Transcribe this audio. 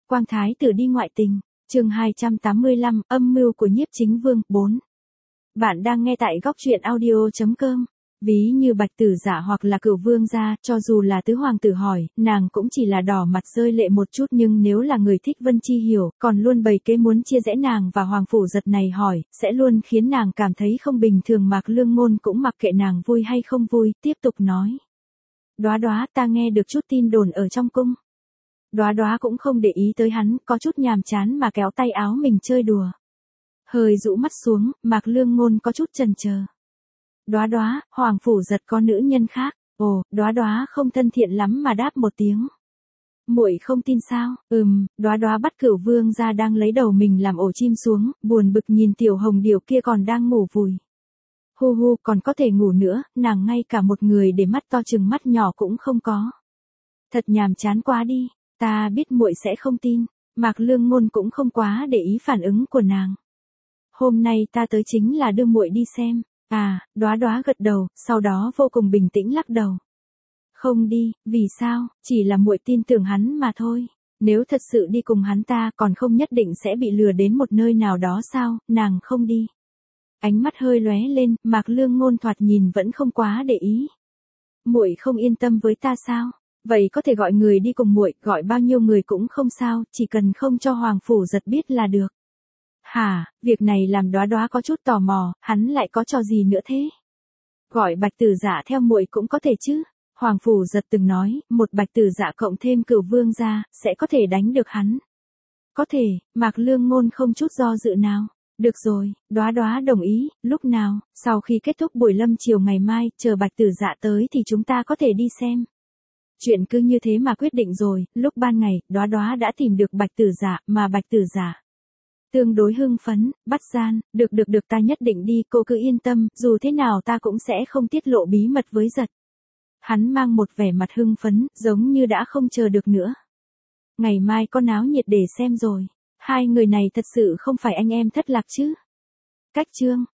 Quang thái tử đi ngoại tình. Chương 285, âm mưu của Nhiếp Chính Vương 4. Bạn đang nghe tại góc truyện audio.com. Ví như Bạch Tử Dạ hoặc là Cửu Vương gia, cho dù là tứ hoàng tử hỏi, nàng cũng chỉ là đỏ mặt rơi lệ một chút, nhưng nếu là người thích Vân Chi Hiểu, còn luôn bày kế muốn chia rẽ nàng và Hoàng Phủ Giật này hỏi, sẽ luôn khiến nàng cảm thấy không bình thường. Mạc Lương Ngôn cũng mặc kệ nàng vui hay không vui, tiếp tục nói. Đoá Đoá, ta nghe được chút tin đồn ở trong cung. Đoá Đoá cũng không để ý tới hắn, có chút nhàm chán mà kéo tay áo mình chơi đùa. Hơi rũ mắt xuống, Mạc Lương Ngôn có chút chần chờ. Đoá Đoá, Hoàng Phủ Giật có nữ nhân khác. Ồ, Đoá Đoá không thân thiện lắm mà đáp một tiếng. Muội không tin sao? Đoá Đoá bắt Cửu Vương gia đang lấy đầu mình làm ổ chim xuống, buồn bực nhìn tiểu hồng điểu kia còn đang ngủ vùi. Hu hu, còn có thể ngủ nữa, nàng ngay cả một người để mắt to chừng mắt nhỏ cũng không có. Thật nhàm chán quá đi, ta biết muội sẽ không tin. Mạc Lương Ngôn cũng không quá để ý phản ứng của nàng. Hôm nay ta tới chính là đưa muội đi xem. À, Đoá Đoá gật đầu, sau đó vô cùng bình tĩnh lắc đầu. Không đi, vì sao? Chỉ là muội tin tưởng hắn mà thôi. Nếu thật sự đi cùng hắn ta còn không nhất định sẽ bị lừa đến một nơi nào đó sao? Nàng không đi. Ánh mắt hơi lóe lên, Mạc Lương Ngôn thoạt nhìn vẫn không quá để ý. Muội không yên tâm với ta sao? Vậy có thể gọi người đi cùng muội, gọi bao nhiêu người cũng không sao, chỉ cần không cho Hoàng Phủ Giật biết là được. Hả, việc này làm Đoá Đoá có chút tò mò, hắn lại có trò gì nữa thế? Gọi Bạch Tử Dạ theo muội cũng có thể chứ. Hoàng Phủ Giật từng nói, một Bạch Tử Dạ cộng thêm Cửu Vương gia, sẽ có thể đánh được hắn. Có thể, Mạc Lương Ngôn không chút do dự nào. Được rồi, Đoá Đoá đồng ý, lúc nào? Sau khi kết thúc buổi lâm chiều ngày mai, chờ Bạch Tử Dạ tới thì chúng ta có thể đi xem. Chuyện cứ như thế mà quyết định rồi. Lúc ban ngày, Đoá Đoá đã tìm được Bạch Tử Dạ, mà Bạch Tử Dạ tương đối hưng phấn. Bắt gian, được ta nhất định đi, cô cứ yên tâm, dù thế nào ta cũng sẽ không tiết lộ bí mật với Giật. Hắn mang một vẻ mặt hưng phấn, giống như đã không chờ được nữa. Ngày mai có náo nhiệt để xem rồi. Hai người này thật sự không phải anh em thất lạc chứ? Cách chương.